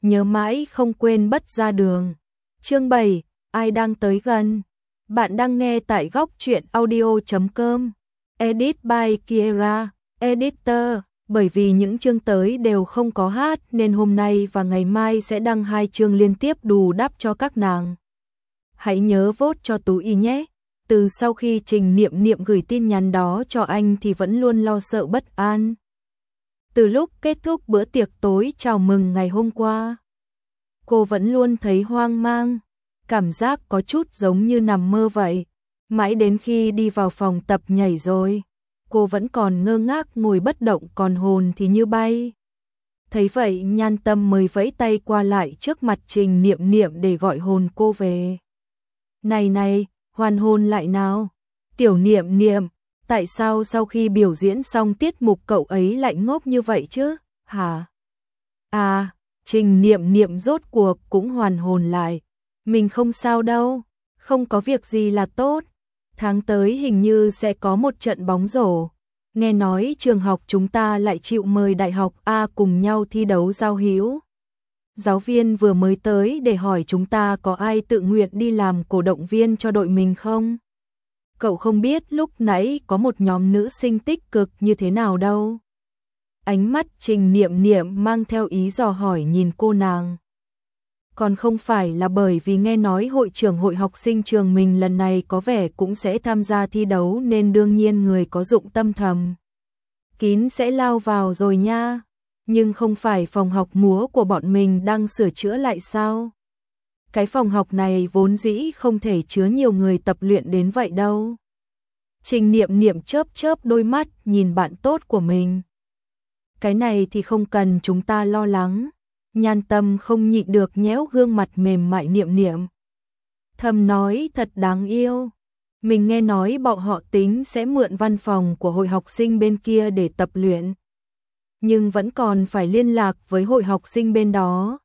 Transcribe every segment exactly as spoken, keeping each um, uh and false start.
nhớ mãi không quên bất ra đường. Chương bảy, ai đang tới gần? Bạn đang nghe tại góc truyện audio chấm com. Edit by Kiera, Editor. Bởi vì những chương tới đều không có hát nên hôm nay và ngày mai sẽ đăng hai chương liên tiếp bù đắp cho các nàng. Hãy nhớ vote cho Tú Y nhé. Từ sau khi Trình Niệm Niệm gửi tin nhắn đó cho anh thì vẫn luôn lo sợ bất an. Từ lúc kết thúc bữa tiệc tối chào mừng ngày hôm qua, cô vẫn luôn thấy hoang mang, cảm giác có chút giống như nằm mơ vậy. Mãi đến khi đi vào phòng tập nhảy rồi, cô vẫn còn ngơ ngác ngồi bất động, còn hồn thì như bay. Thấy vậy Nhan Tâm mới vẫy tay qua lại trước mặt Trình Niệm Niệm để gọi hồn cô về. Này này, hoàn hồn lại nào. Tiểu Niệm Niệm, tại sao sau khi biểu diễn xong tiết mục cậu ấy lại ngốc như vậy chứ, hả? À, Trình Niệm Niệm rốt cuộc cũng hoàn hồn lại. Mình không sao đâu, không có việc gì là tốt. Tháng tới hình như sẽ có một trận bóng rổ. Nghe nói trường học chúng ta lại chịu mời đại học A cùng nhau thi đấu giao hữu. Giáo viên vừa mới tới để hỏi chúng ta có ai tự nguyện đi làm cổ động viên cho đội mình không? Cậu không biết lúc nãy có một nhóm nữ sinh tích cực như thế nào đâu. Ánh mắt Trình Niệm Niệm mang theo ý dò hỏi nhìn cô nàng. Còn không phải là bởi vì nghe nói hội trưởng hội học sinh trường mình lần này có vẻ cũng sẽ tham gia thi đấu nên đương nhiên người có dụng tâm thầm kín sẽ lao vào rồi nha. Nhưng không phải phòng học múa của bọn mình đang sửa chữa lại sao? Cái phòng học này vốn dĩ không thể chứa nhiều người tập luyện đến vậy đâu. Trình Niệm Niệm chớp chớp đôi mắt nhìn bạn tốt của mình. Cái này thì không cần chúng ta lo lắng. Nhan Tâm không nhịn được nhéo gương mặt mềm mại Niệm Niệm. Thầm nói thật đáng yêu. Mình nghe nói bọn họ tính sẽ mượn văn phòng của hội học sinh bên kia để tập luyện. Nhưng vẫn còn phải liên lạc với hội học sinh bên đó.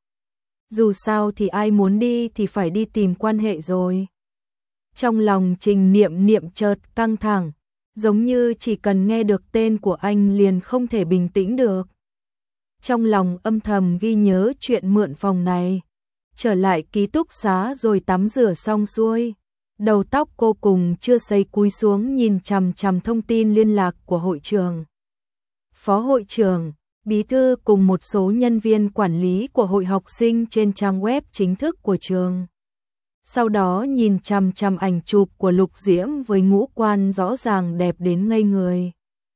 Dù sao thì ai muốn đi thì phải đi tìm quan hệ rồi. Trong lòng Trình Niệm Niệm chợt căng thẳng, giống như chỉ cần nghe được tên của anh liền không thể bình tĩnh được. Trong lòng âm thầm ghi nhớ chuyện mượn phòng này. Trở lại ký túc xá rồi tắm rửa xong xuôi. Đầu tóc cô cùng chưa sấy cúi xuống nhìn chằm chằm thông tin liên lạc của hội trường. Phó hội trưởng, bí thư cùng một số nhân viên quản lý của hội học sinh trên trang web chính thức của trường. Sau đó nhìn chằm chằm ảnh chụp của Lục Diễm với ngũ quan rõ ràng đẹp đến ngây người.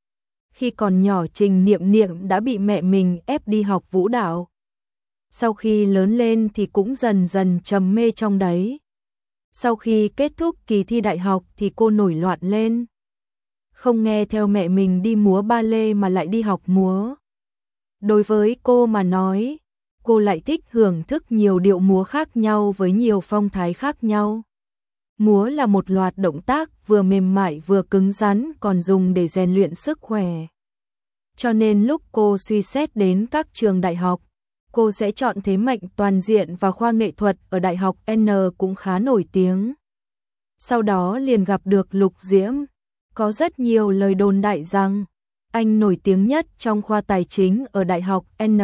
Khi còn nhỏ Trình Niệm Niệm đã bị mẹ mình ép đi học vũ đạo. Sau khi lớn lên thì cũng dần dần trầm mê trong đấy. Sau khi kết thúc kỳ thi đại học thì cô nổi loạn lên. Không nghe theo mẹ mình đi múa ba lê mà lại đi học múa. Đối với cô mà nói, cô lại thích hưởng thức nhiều điệu múa khác nhau với nhiều phong thái khác nhau. Múa là một loạt động tác vừa mềm mại vừa cứng rắn còn dùng để rèn luyện sức khỏe. Cho nên lúc cô suy xét đến các trường đại học, cô sẽ chọn thế mạnh toàn diện và khoa nghệ thuật ở Đại học N cũng khá nổi tiếng. Sau đó liền gặp được Lục Diễm. Có rất nhiều lời đồn đại rằng anh nổi tiếng nhất trong khoa tài chính ở Đại học N.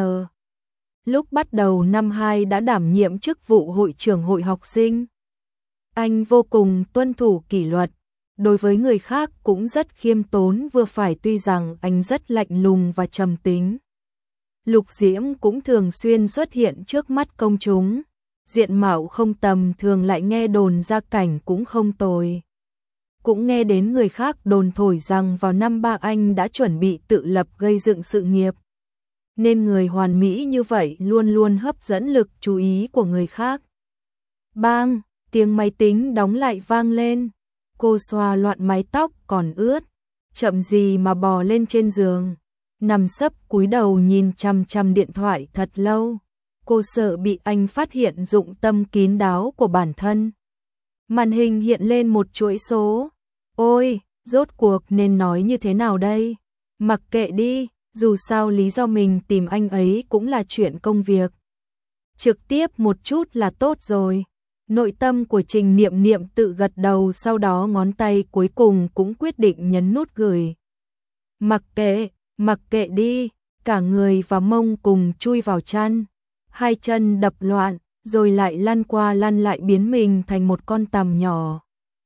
Lúc bắt đầu năm hai đã đảm nhiệm chức vụ hội trưởng hội học sinh. Anh vô cùng tuân thủ kỷ luật, đối với người khác cũng rất khiêm tốn vừa phải, tuy rằng anh rất lạnh lùng và trầm tính. Lục Diễm cũng thường xuyên xuất hiện trước mắt công chúng, diện mạo không tầm thường lại nghe đồn gia cảnh cũng không tồi. Cũng nghe đến người khác đồn thổi rằng vào năm ba anh đã chuẩn bị tự lập gây dựng sự nghiệp. Nên người hoàn mỹ như vậy luôn luôn hấp dẫn lực chú ý của người khác. Bang, tiếng máy tính đóng lại vang lên. Cô xoa loạn mái tóc còn ướt, chậm gì mà bò lên trên giường, nằm sấp cúi đầu nhìn chằm chằm điện thoại thật lâu. Cô sợ bị anh phát hiện dụng tâm kín đáo của bản thân. Màn hình hiện lên một chuỗi số. Ôi, rốt cuộc nên nói như thế nào đây? Mặc kệ đi, dù sao lý do mình tìm anh ấy cũng là chuyện công việc. Trực tiếp một chút là tốt rồi. Nội tâm của Trình Niệm Niệm tự gật đầu, sau đó ngón tay cuối cùng cũng quyết định nhấn nút gửi. Mặc kệ, mặc kệ đi, cả người và mông cùng chui vào chăn. hai chân đập loạn, rồi lại lăn qua lăn lại biến mình thành một con tằm nhỏ.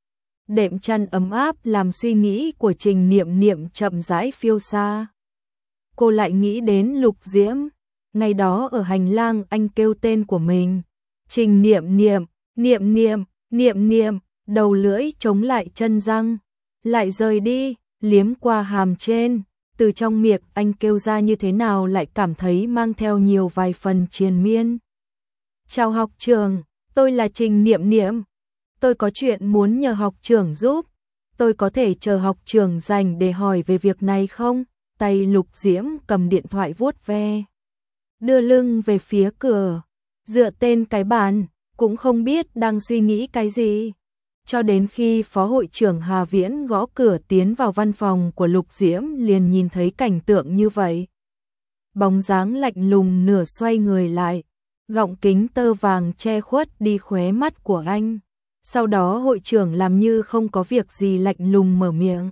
Đệm chăn ấm áp làm suy nghĩ của Trình Niệm Niệm chậm rãi phiêu xa. Cô lại nghĩ đến Lục Diễm, ngày đó ở hành lang anh kêu tên của mình. Trình Niệm Niệm, Niệm Niệm, Niệm Niệm, đầu lưỡi chống lại chân răng, lại rời đi, liếm qua hàm trên. Từ trong miệng anh kêu ra như thế nào lại cảm thấy mang theo nhiều vài phần triền miên. Chào học trưởng, tôi là Trình Niệm Niệm. Tôi có chuyện muốn nhờ học trưởng giúp. Tôi có thể chờ học trưởng dành để hỏi về việc này không? Tay Lục Diễm cầm điện thoại vuốt ve, đưa lưng về phía cửa, dựa tên cái bàn, cũng không biết đang suy nghĩ cái gì. Cho đến khi Phó hội trưởng Hà Viễn gõ cửa tiến vào văn phòng của Lục Diễm liền nhìn thấy cảnh tượng như vậy. Bóng dáng lạnh lùng nửa xoay người lại, gọng kính tơ vàng che khuất đi khóe mắt của anh. Sau đó hội trưởng làm như không có việc gì lạnh lùng mở miệng.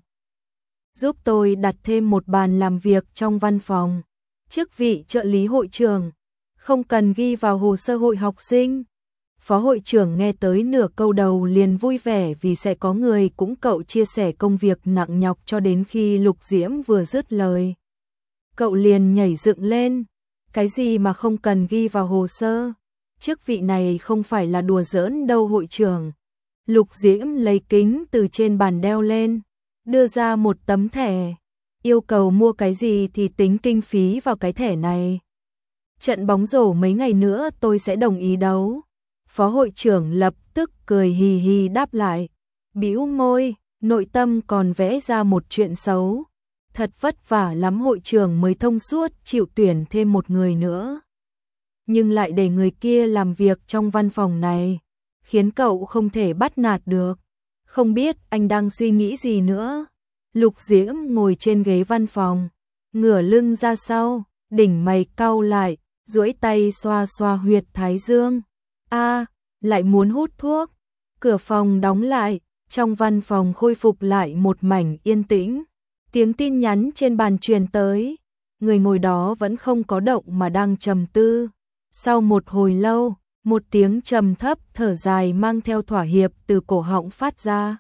Giúp tôi đặt thêm một bàn làm việc trong văn phòng. Chức vị trợ lý hội trưởng, không cần ghi vào hồ sơ hội học sinh. Phó hội trưởng nghe tới nửa câu đầu liền vui vẻ vì sẽ có người cũng cậu chia sẻ công việc nặng nhọc cho đến khi Lục Diễm vừa dứt lời. Cậu liền nhảy dựng lên. Cái gì mà không cần ghi vào hồ sơ? Chức vị này không phải là đùa giỡn đâu hội trưởng. Lục Diễm lấy kính từ trên bàn đeo lên, đưa ra một tấm thẻ. Yêu cầu mua cái gì thì tính kinh phí vào cái thẻ này. Trận bóng rổ mấy ngày nữa tôi sẽ đồng ý đấu. Phó hội trưởng lập tức cười hì hì đáp lại, bĩu môi, nội tâm còn vẽ ra một chuyện xấu. Thật vất vả lắm hội trưởng mới thông suốt chịu tuyển thêm một người nữa. Nhưng lại để người kia làm việc trong văn phòng này, khiến cậu không thể bắt nạt được. Không biết anh đang suy nghĩ gì nữa. Lục Diễm ngồi trên ghế văn phòng, ngửa lưng ra sau, đỉnh mày cau lại, duỗi tay xoa xoa huyệt thái dương. A, lại muốn hút thuốc. Cửa phòng đóng lại, trong văn phòng khôi phục lại một mảnh yên tĩnh. Tiếng tin nhắn trên bàn truyền tới, người ngồi đó vẫn không có động mà đang trầm tư. Sau một hồi lâu, một tiếng trầm thấp thở dài mang theo thỏa hiệp từ cổ họng phát ra.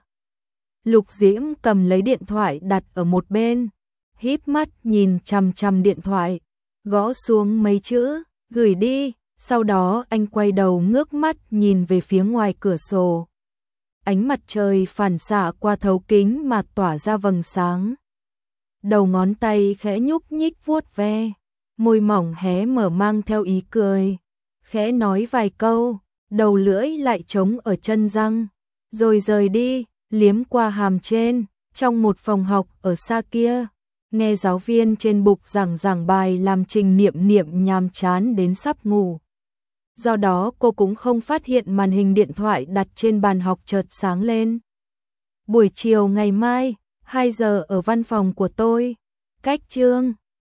Lục Diễm cầm lấy điện thoại đặt ở một bên, híp mắt nhìn chằm chằm điện thoại, gõ xuống mấy chữ, gửi đi. Sau đó anh quay đầu ngước mắt nhìn về phía ngoài cửa sổ. Ánh mặt trời phản xạ qua thấu kính mà tỏa ra vầng sáng. Đầu ngón tay khẽ nhúc nhích vuốt ve, môi mỏng hé mở mang theo ý cười. Khẽ nói vài câu, đầu lưỡi lại trống ở chân răng, rồi rời đi, liếm qua hàm trên. Trong một phòng học ở xa kia, nghe giáo viên trên bục giảng giảng bài làm Trình Niệm Niệm nhàm chán đến sắp ngủ. Do đó cô cũng không phát hiện màn hình điện thoại đặt trên bàn học chợt sáng lên. Buổi chiều ngày mai, hai giờ ở văn phòng của tôi. Cách chương